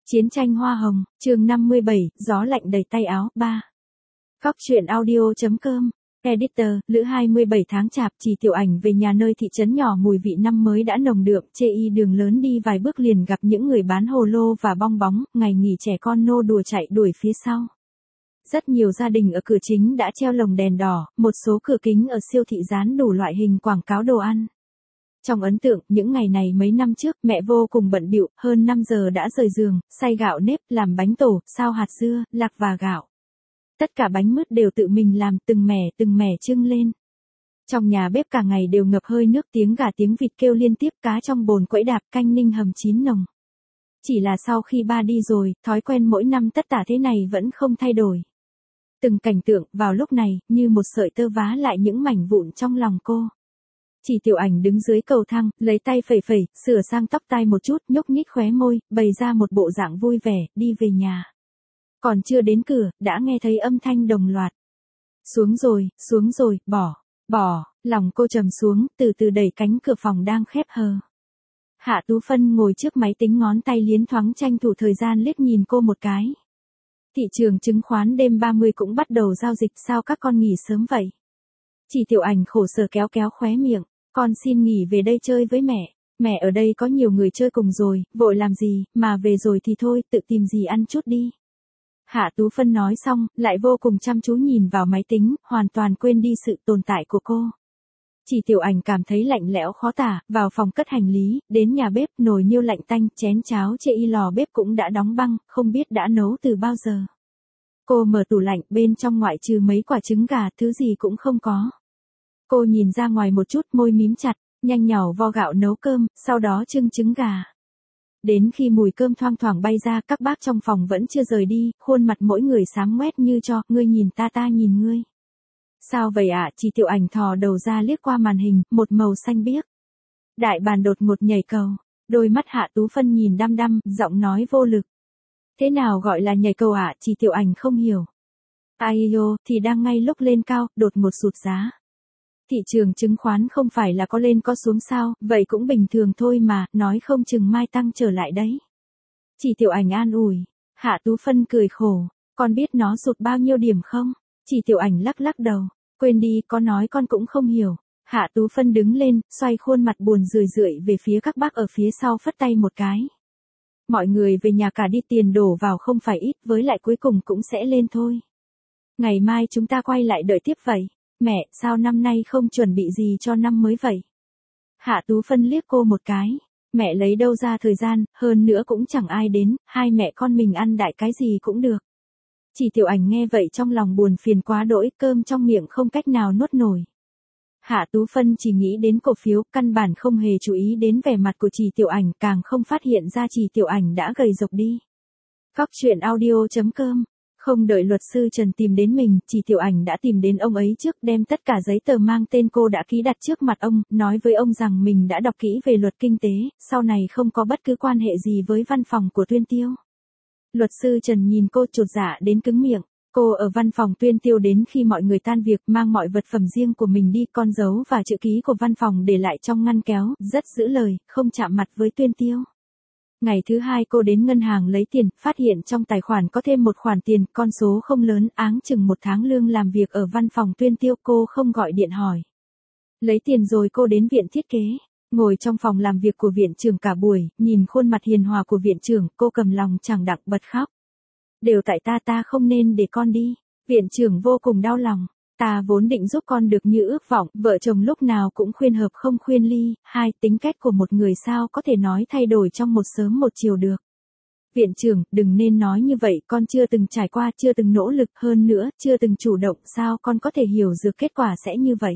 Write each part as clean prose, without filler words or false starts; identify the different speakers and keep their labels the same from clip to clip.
Speaker 1: Chiến tranh hoa hồng, chương 57, gió lạnh đầy tay áo, 3. Góc truyện audio.com, Editor, Lữ 27 tháng chạp, Chỉ Tiểu Ảnh về nhà nơi thị trấn nhỏ mùi vị năm mới đã nồng đượm, chê y đường lớn đi vài bước liền gặp những người bán hồ lô và bong bóng, ngày nghỉ trẻ con nô đùa chạy đuổi phía sau. Rất nhiều gia đình ở cửa chính đã treo lồng đèn đỏ, một số cửa kính ở siêu thị dán đủ loại hình quảng cáo đồ ăn. Trong ấn tượng, những ngày này mấy năm trước, mẹ vô cùng bận bịu, hơn 5 giờ đã rời giường, xay gạo nếp, làm bánh tổ, xao hạt dưa, lạc và gạo. Tất cả bánh mứt đều tự mình làm, từng mẻ trưng lên. Trong nhà bếp cả ngày đều ngập hơi nước, tiếng gà tiếng vịt kêu liên tiếp, cá trong bồn quẫy đạp, canh ninh hầm chín nồng. Chỉ là sau khi ba đi rồi, thói quen mỗi năm tất tả thế này vẫn không thay đổi. Từng cảnh tượng, vào lúc này, như một sợi tơ vá lại những mảnh vụn trong lòng cô. Chỉ Tiểu Ảnh đứng dưới cầu thang, lấy tay phẩy, sửa sang tóc tai một chút, nhúc nhích khóe môi, bày ra một bộ dạng vui vẻ, đi về nhà. Còn chưa đến cửa, đã nghe thấy âm thanh đồng loạt. Xuống rồi, bỏ, lòng cô trầm xuống, từ từ đẩy cánh cửa phòng đang khép hờ. Hạ Tú Phân ngồi trước máy tính ngón tay liến thoáng tranh thủ thời gian liếc nhìn cô một cái. Thị trường chứng khoán đêm 30 cũng bắt đầu giao dịch, sao các con nghỉ sớm vậy? Chỉ Tiểu Ảnh khổ sở kéo khóe miệng, con xin nghỉ về đây chơi với mẹ ở đây có nhiều người chơi cùng rồi, vội làm gì, mà về rồi thì thôi, tự tìm gì ăn chút đi. Hạ Tú Phân nói xong, lại vô cùng chăm chú nhìn vào máy tính, hoàn toàn quên đi sự tồn tại của cô. Chỉ Tiểu Ảnh cảm thấy lạnh lẽo khó tả, vào phòng cất hành lý, đến nhà bếp, nồi niêu lạnh tanh, chén cháo chê y lò bếp cũng đã đóng băng, không biết đã nấu từ bao giờ. Cô mở tủ lạnh, bên trong ngoại trừ mấy quả trứng gà, thứ gì cũng không có. Cô nhìn ra ngoài một chút, môi mím chặt, nhanh nhảu vo gạo nấu cơm, sau đó trưng trứng gà. Đến khi mùi cơm thoang thoảng bay ra, các bác trong phòng vẫn chưa rời đi, khuôn mặt mỗi người xám ngoét như cho, ngươi nhìn ta nhìn ngươi. Sao vậy ạ? Chỉ Tiểu Ảnh thò đầu ra liếc qua màn hình, một màu xanh biếc. Đại bàn đột ngột nhảy cầu, đôi mắt Hạ Tú Phân nhìn đăm, giọng nói vô lực. Thế nào gọi là nhảy cầu ạ? Chỉ Tiểu Ảnh không hiểu. Aiyo, thì đang ngay lúc lên cao, đột ngột sụt giá. Thị trường chứng khoán không phải là có lên có xuống sao, vậy cũng bình thường thôi mà, nói không chừng mai tăng trở lại đấy. Chỉ Tiểu Ảnh an ủi. Hạ Tú Phân cười khổ, con biết nó sụt bao nhiêu điểm không? Chỉ Tiểu Ảnh lắc đầu, quên đi, có nói con cũng không hiểu. Hạ Tú Phân đứng lên, xoay khuôn mặt buồn rười về phía các bác ở phía sau, phất tay một cái. Mọi người về nhà cả đi, tiền đổ vào không phải ít, với lại cuối cùng cũng sẽ lên thôi. Ngày mai chúng ta quay lại đợi tiếp vậy. Mẹ, sao năm nay không chuẩn bị gì cho năm mới vậy? Hạ Tú Phân liếc cô một cái. Mẹ lấy đâu ra thời gian, hơn nữa cũng chẳng ai đến, hai mẹ con mình ăn đại cái gì cũng được. Chỉ Tiểu Ảnh nghe vậy trong lòng buồn phiền quá đỗi, cơm trong miệng không cách nào nuốt nổi. Hạ Tú Phân chỉ nghĩ đến cổ phiếu, căn bản không hề chú ý đến vẻ mặt của Chỉ Tiểu Ảnh, càng không phát hiện ra Chỉ Tiểu Ảnh đã gầy rộc đi. Góc truyện audio.com. Không đợi luật sư Trần tìm đến mình, Chỉ Tiểu Ảnh đã tìm đến ông ấy trước, đem tất cả giấy tờ mang tên cô đã ký đặt trước mặt ông, nói với ông rằng mình đã đọc kỹ về luật kinh tế, sau này không có bất cứ quan hệ gì với văn phòng của Tuyên Tiêu. Luật sư Trần nhìn cô chột dạ đến cứng miệng. Cô ở văn phòng Tuyên Tiêu đến khi mọi người tan việc, mang mọi vật phẩm riêng của mình đi, con dấu và chữ ký của văn phòng để lại trong ngăn kéo, rất giữ lời, không chạm mặt với Tuyên Tiêu. Ngày thứ hai cô đến ngân hàng lấy tiền, phát hiện trong tài khoản có thêm một khoản tiền, con số không lớn, áng chừng 1 tháng lương làm việc ở văn phòng Tuyên Tiêu. Cô không gọi điện hỏi. Lấy tiền rồi cô đến viện thiết kế, ngồi trong phòng làm việc của viện trưởng cả buổi, nhìn khuôn mặt hiền hòa của viện trưởng, cô cầm lòng chẳng đặng bật khóc. Đều tại ta không nên để con đi. Viện trưởng vô cùng đau lòng. Ta vốn định giúp con được như ước vọng, vợ chồng lúc nào cũng khuyên hợp không khuyên ly, tính cách của một người sao có thể nói thay đổi trong một sớm một chiều được. Viện trưởng, đừng nên nói như vậy, con chưa từng trải qua, chưa từng nỗ lực, hơn nữa, chưa từng chủ động, sao con có thể hiểu được kết quả sẽ như vậy.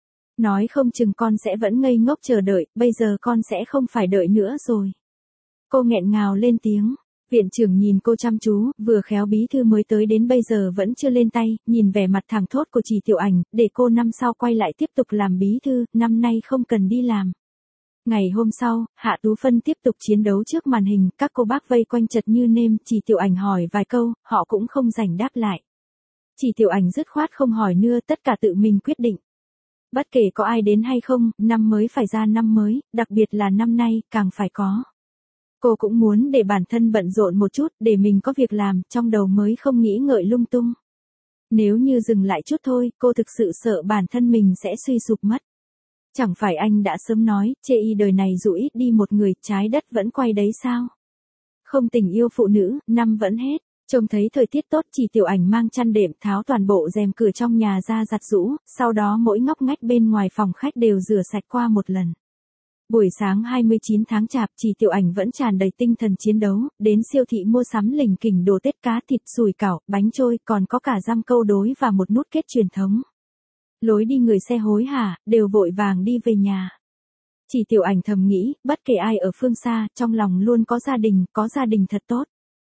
Speaker 1: Nói không chừng con sẽ vẫn ngây ngốc chờ đợi, bây giờ con sẽ không phải đợi nữa rồi. Cô nghẹn ngào lên tiếng. Viện trưởng nhìn cô chăm chú, vừa khéo bí thư mới tới đến bây giờ vẫn chưa lên tay, nhìn vẻ mặt thẳng thốt của Chỉ Tiểu Ảnh, để cô năm sau quay lại tiếp tục làm bí thư, năm nay không cần đi làm. Ngày hôm sau, Hạ Tú Phân tiếp tục chiến đấu trước màn hình, các cô bác vây quanh chật như nêm, Chỉ Tiểu Ảnh hỏi vài câu, họ cũng không rảnh đáp lại. Chỉ Tiểu Ảnh dứt khoát không hỏi nữa, tất cả tự mình quyết định. Bất kể có ai đến hay không, năm mới phải ra năm mới, đặc biệt là năm nay, càng phải có. Cô cũng muốn để bản thân bận rộn một chút, để mình có việc làm, trong đầu mới không nghĩ ngợi lung tung. Nếu như dừng lại chút thôi, cô thực sự sợ bản thân mình sẽ suy sụp mất. Chẳng phải anh đã sớm nói, chê y đời này dù ít đi một người, trái đất vẫn quay đấy sao? Không tình yêu phụ nữ, năm vẫn hết. Trông thấy thời tiết tốt, Chỉ Tiểu Ảnh mang chăn đệm tháo toàn bộ rèm cửa trong nhà ra giặt giũ, sau đó mỗi ngóc ngách bên ngoài phòng khách đều rửa sạch qua một lần. Buổi sáng 29 tháng Chạp, Chỉ Tiểu Ảnh vẫn tràn đầy tinh thần chiến đấu, đến siêu thị mua sắm lỉnh kỉnh đồ Tết, cá thịt, sủi cảo, bánh trôi, còn có cả răm câu đối và một nút kết truyền thống. Lối đi người xe hối hả, đều vội vàng đi về nhà. Chỉ Tiểu Ảnh thầm nghĩ, bất kể ai ở phương xa, trong lòng luôn có gia đình thật tốt.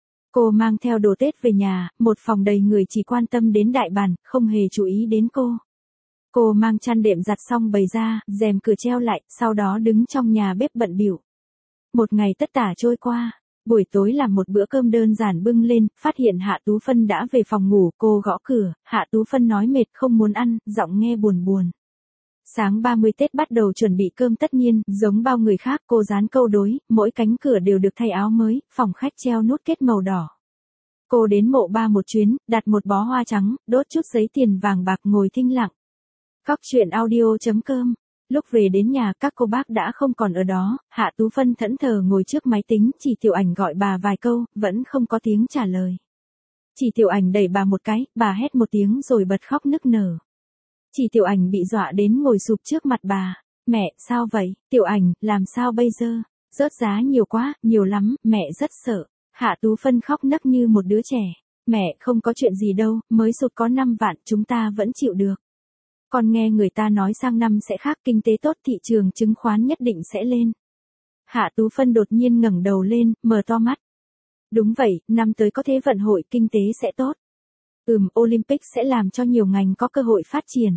Speaker 1: Cô mang theo đồ Tết về nhà, một phòng đầy người chỉ quan tâm đến đại bàn, không hề chú ý đến cô. Cô mang chăn đệm giặt xong bày ra, rèm cửa treo lại, sau đó đứng trong nhà bếp bận bịu. Một ngày tất tả trôi qua, buổi tối làm một bữa cơm đơn giản bưng lên, phát hiện Hạ Tú Phân đã về phòng ngủ, cô gõ cửa, Hạ Tú Phân nói mệt không muốn ăn, giọng nghe buồn buồn. Sáng 30 Tết bắt đầu chuẩn bị cơm tất nhiên, giống bao người khác cô dán câu đối, mỗi cánh cửa đều được thay áo mới, phòng khách treo nút kết màu đỏ. Cô đến mộ ba một chuyến, đặt một bó hoa trắng, đốt chút giấy tiền vàng bạc ngồi thinh lặng. Cóc truyện audio.com. Lúc về đến nhà các cô bác đã không còn ở đó, Hạ Tú Phân thẫn thờ ngồi trước máy tính, Chỉ Tiểu Ảnh gọi bà vài câu, vẫn không có tiếng trả lời. Chỉ Tiểu Ảnh đẩy bà một cái, bà hét một tiếng rồi bật khóc nức nở. Chỉ Tiểu Ảnh bị dọa đến ngồi sụp trước mặt bà. Mẹ, sao vậy? Tiểu Ảnh, làm sao bây giờ? Rớt giá nhiều quá, nhiều lắm, mẹ rất sợ. Hạ Tú Phân khóc nấc như một đứa trẻ. Mẹ, không có chuyện gì đâu, mới sụt có 5 vạn, chúng ta vẫn chịu được. Con nghe người ta nói sang năm sẽ khác, kinh tế tốt, thị trường chứng khoán nhất định sẽ lên. Hạ Tú Phân đột nhiên ngẩng đầu lên, mở to mắt. Đúng vậy, năm tới có Thế vận hội, kinh tế sẽ tốt. Olympic sẽ làm cho nhiều ngành có cơ hội phát triển.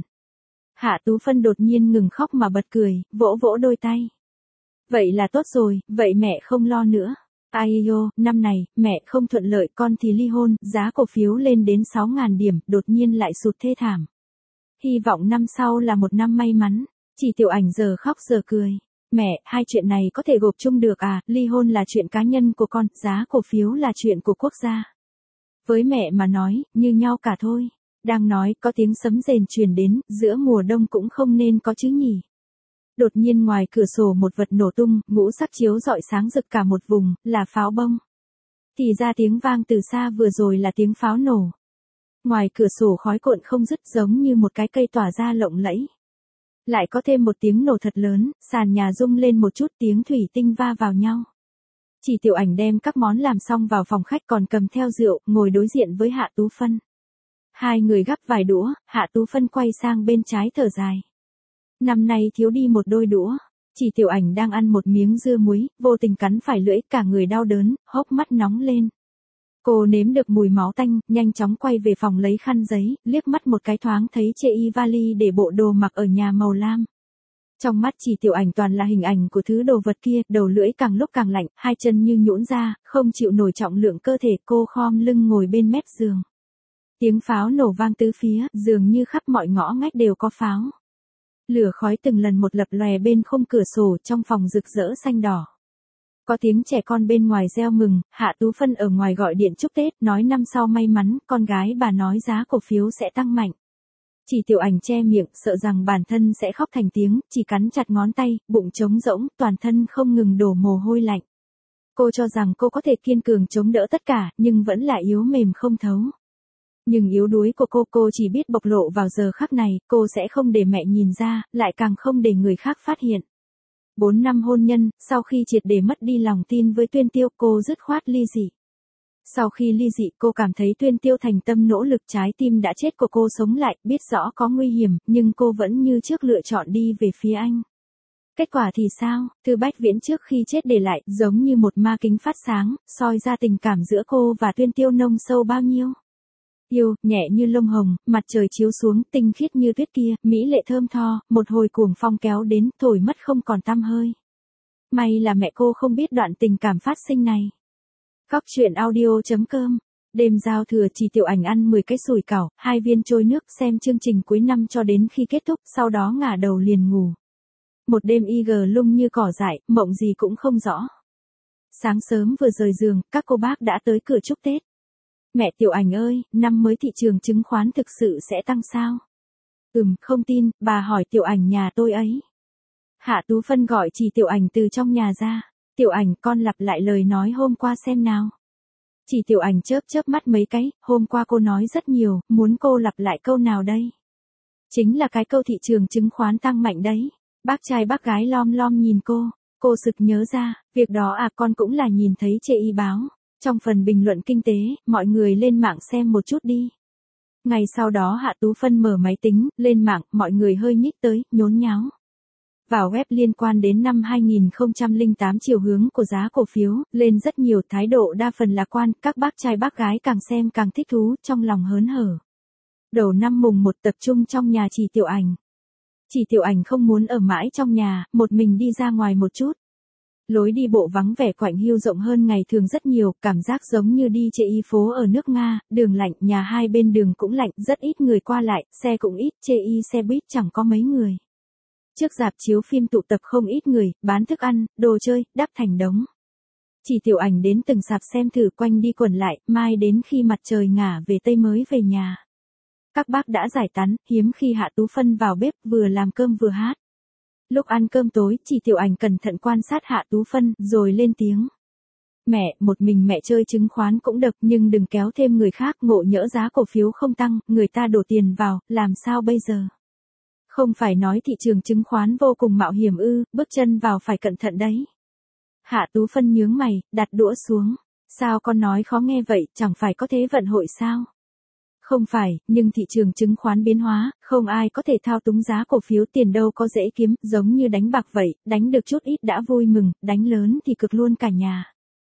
Speaker 1: Hạ Tú Phân đột nhiên ngừng khóc mà bật cười, vỗ vỗ đôi tay. Vậy là tốt rồi, vậy mẹ không lo nữa. Aiyo, năm này, mẹ không thuận lợi, con thì ly hôn, giá cổ phiếu lên đến 6.000 điểm, đột nhiên lại sụt thê thảm. Hy vọng năm sau là một năm may mắn. Chỉ Tiểu Ảnh giờ khóc giờ cười. Mẹ, hai chuyện này có thể gộp chung được à, ly hôn là chuyện cá nhân của con, giá cổ phiếu là chuyện của quốc gia. Với mẹ mà nói, như nhau cả thôi. Đang nói, có tiếng sấm rền truyền đến, giữa mùa đông cũng không nên có chứ nhỉ. Đột nhiên ngoài cửa sổ một vật nổ tung, ngũ sắc chiếu rọi sáng rực cả một vùng, là pháo bông. Thì ra tiếng vang từ xa vừa rồi là tiếng pháo nổ. Ngoài cửa sổ khói cuộn không dứt, giống như một cái cây tỏa ra lộng lẫy. Lại có thêm một tiếng nổ thật lớn, sàn nhà rung lên một chút, tiếng thủy tinh va vào nhau. Chỉ Tiểu Ảnh đem các món làm xong vào phòng khách, còn cầm theo rượu, ngồi đối diện với Hạ Tú Phân. Hai người gắp vài đũa, Hạ Tú Phân quay sang bên trái thở dài. Năm nay thiếu đi một đôi đũa. Chỉ Tiểu Ảnh đang ăn một miếng dưa muối, vô tình cắn phải lưỡi, cả người đau đớn, hốc mắt nóng lên. Cô nếm được mùi máu tanh, nhanh chóng quay về phòng lấy khăn giấy, liếc mắt một cái thoáng thấy chê y vali để bộ đồ mặc ở nhà màu lam. Trong mắt Chỉ Tiểu Ảnh toàn là hình ảnh của thứ đồ vật kia, đầu lưỡi càng lúc càng lạnh, hai chân như nhũn ra, không chịu nổi trọng lượng cơ thể, cô khom lưng ngồi bên mép giường. Tiếng pháo nổ vang tứ phía, dường như khắp mọi ngõ ngách đều có pháo. Lửa khói từng lần một lập lòe bên khung cửa sổ, trong phòng rực rỡ xanh đỏ. Có tiếng trẻ con bên ngoài reo mừng, Hạ Tú Phân ở ngoài gọi điện chúc Tết, nói năm sau may mắn, con gái bà nói giá cổ phiếu sẽ tăng mạnh. Chỉ Tiểu Ảnh che miệng, sợ rằng bản thân sẽ khóc thành tiếng, chỉ cắn chặt ngón tay, bụng trống rỗng, toàn thân không ngừng đổ mồ hôi lạnh. Cô cho rằng cô có thể kiên cường chống đỡ tất cả, nhưng vẫn là yếu mềm không thấu. Nhưng yếu đuối của cô chỉ biết bộc lộ vào giờ khắc này, cô sẽ không để mẹ nhìn ra, lại càng không để người khác phát hiện. 4 năm hôn nhân, sau khi triệt để mất đi lòng tin với Tuyên Tiêu, cô dứt khoát ly dị. Sau khi ly dị, cô cảm thấy Tuyên Tiêu thành tâm nỗ lực, trái tim đã chết của cô sống lại, biết rõ có nguy hiểm, nhưng cô vẫn như trước lựa chọn đi về phía anh. Kết quả thì sao? Thư Bách Viễn trước khi chết để lại, giống như một ma kính phát sáng, soi ra tình cảm giữa cô và Tuyên Tiêu nông sâu bao nhiêu. Yêu, nhẹ như lông hồng, mặt trời chiếu xuống, tinh khiết như tuyết kia, mỹ lệ thơm tho, một hồi cuồng phong kéo đến, thổi mất không còn tăm hơi. May là mẹ cô không biết đoạn tình cảm phát sinh này. Cóc truyện audio.com. Đêm giao thừa, Chỉ Tiểu Ảnh ăn 10 cái sủi cảo, 2 viên trôi nước, xem chương trình cuối năm cho đến khi kết thúc, sau đó ngả đầu liền ngủ. Một đêm IG lung như cỏ dại, mộng gì cũng không rõ. Sáng sớm vừa rời giường, các cô bác đã tới cửa chúc Tết. Mẹ Tiểu Ảnh ơi, năm mới thị trường chứng khoán thực sự sẽ tăng sao? Không tin, bà hỏi Tiểu Ảnh nhà tôi ấy. Hạ Tú Phân gọi chị Tiểu Ảnh từ trong nhà ra. Tiểu Ảnh, con lặp lại lời nói hôm qua xem nào. Chị Tiểu Ảnh chớp chớp mắt mấy cái, hôm qua cô nói rất nhiều, muốn cô lặp lại câu nào đây? Chính là cái câu thị trường chứng khoán tăng mạnh đấy. Bác trai bác gái lom lom nhìn cô sực nhớ ra, việc đó à, con cũng là nhìn thấy chê y báo. Trong phần bình luận kinh tế, mọi người lên mạng xem một chút đi. Ngày sau đó Hạ Tú Phân mở máy tính, lên mạng, mọi người hơi nhích tới, nhốn nháo. Vào web liên quan đến năm 2008 chiều hướng của giá cổ phiếu, lên rất nhiều, thái độ đa phần lạc quan, các bác trai bác gái càng xem càng thích thú, trong lòng hớn hở. Đầu năm mùng 1 tập trung trong nhà chị Tiểu Ảnh. Chị Tiểu Ảnh không muốn ở mãi trong nhà, một mình đi ra ngoài một chút. Lối đi bộ vắng vẻ quạnh hiu rộng hơn ngày thường rất nhiều, cảm giác giống như đi chợ y phố ở nước Nga, đường lạnh, nhà hai bên đường cũng lạnh, rất ít người qua lại, xe cũng ít, chợ y xe buýt chẳng có mấy người. Trước rạp chiếu phim tụ tập không ít người, bán thức ăn, đồ chơi, đắp thành đống. Chị Tiểu Ảnh đến từng sạp xem thử, quanh đi quẩn lại, mai đến khi mặt trời ngả về tây mới về nhà. Các bác đã giải tán, hiếm khi Hạ Tú Phân vào bếp vừa làm cơm vừa hát. Lúc ăn cơm tối, chị Tiểu Ảnh cẩn thận quan sát Hạ Tú Phân, rồi lên tiếng. Mẹ, một mình mẹ chơi chứng khoán cũng được, nhưng đừng kéo thêm người khác, ngộ nhỡ giá cổ phiếu không tăng, người ta đổ tiền vào, làm sao bây giờ? Không phải nói thị trường chứng khoán vô cùng mạo hiểm ư, bước chân vào phải cẩn thận đấy. Hạ Tú Phân nhướng mày, đặt đũa xuống. Sao con nói khó nghe vậy, chẳng phải có thế vận hội sao? Không phải, nhưng thị trường chứng khoán biến hóa, không ai có thể thao túng giá cổ phiếu, tiền đâu có dễ kiếm, giống như đánh bạc vậy, đánh được chút ít đã vui mừng, đánh lớn thì cực luôn cả nhà.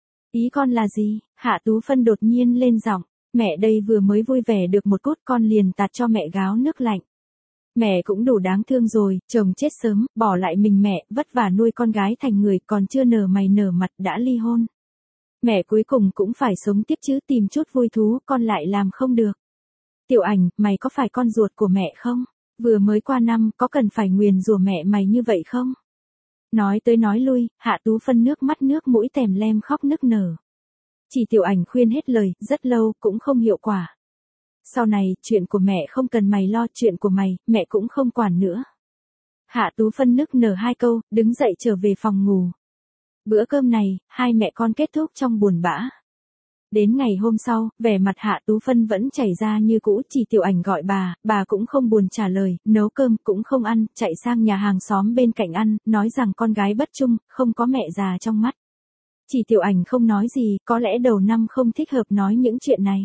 Speaker 1: Ý con là gì? Hạ Tú Phân đột nhiên lên giọng, mẹ đây vừa mới vui vẻ được một cút con liền tạt cho mẹ gáo nước lạnh. Mẹ cũng đủ đáng thương rồi, chồng chết sớm, bỏ lại mình mẹ, vất vả nuôi con gái thành người, còn chưa nở mày nở mặt đã ly hôn. Mẹ cuối cùng cũng phải sống tiếp chứ, tìm chút vui thú, con lại làm không được. Tiểu Ảnh, mày có phải con ruột của mẹ không? Vừa mới qua năm, có cần phải nguyền rủa mẹ mày như vậy không? Nói tới nói lui, Hạ Tú Phân nước mắt nước mũi tèm lem khóc nức nở. Chỉ Tiểu Ảnh khuyên hết lời, rất lâu, cũng không hiệu quả. Sau này, chuyện của mẹ không cần mày lo, chuyện của mày, mẹ cũng không quản nữa. Hạ Tú Phân nức nở hai câu, đứng dậy trở về phòng ngủ. Bữa cơm này, hai mẹ con kết thúc trong buồn bã. Đến ngày hôm sau, vẻ mặt Hạ Tú Phân vẫn chảy ra như cũ, chỉ Tiểu Ảnh gọi bà cũng không buồn trả lời, nấu cơm cũng không ăn, chạy sang nhà hàng xóm bên cạnh ăn, nói rằng con gái bất trung, không có mẹ già trong mắt. Chỉ Tiểu Ảnh không nói gì, có lẽ đầu năm không thích hợp nói những chuyện này.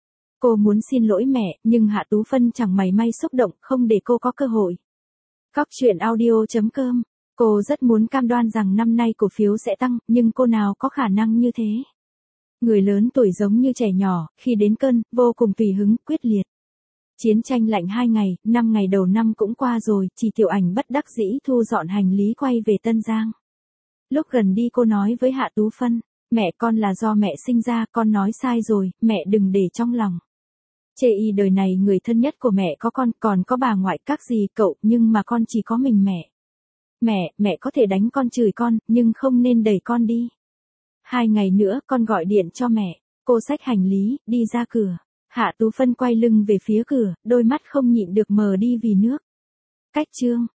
Speaker 1: Cô muốn xin lỗi mẹ, nhưng Hạ Tú Phân chẳng mảy may xúc động, không để cô có cơ hội. Cóc truyện audio.com. Cô rất muốn cam đoan rằng năm nay cổ phiếu sẽ tăng, nhưng cô nào có khả năng như thế. Người lớn tuổi giống như trẻ nhỏ, khi đến cơn, vô cùng tùy hứng, quyết liệt. Chiến tranh lạnh 2 ngày, 5 ngày đầu năm cũng qua rồi, chỉ Tiểu Ảnh bất đắc dĩ thu dọn hành lý quay về Tân Giang. Lúc gần đi cô nói với Hạ Tú Phân, mẹ con là do mẹ sinh ra, con nói sai rồi, mẹ đừng để trong lòng. Chê y đời này người thân nhất của mẹ có con, còn có bà ngoại các gì cậu, nhưng mà con chỉ có mình mẹ. Mẹ có thể đánh con chửi con, nhưng không nên đẩy con đi. 2 ngày nữa con gọi điện cho mẹ. Cô xách hành lý, đi ra cửa. Hạ Tú Phân quay lưng về phía cửa, đôi mắt không nhịn được mờ đi vì nước. Cách chương.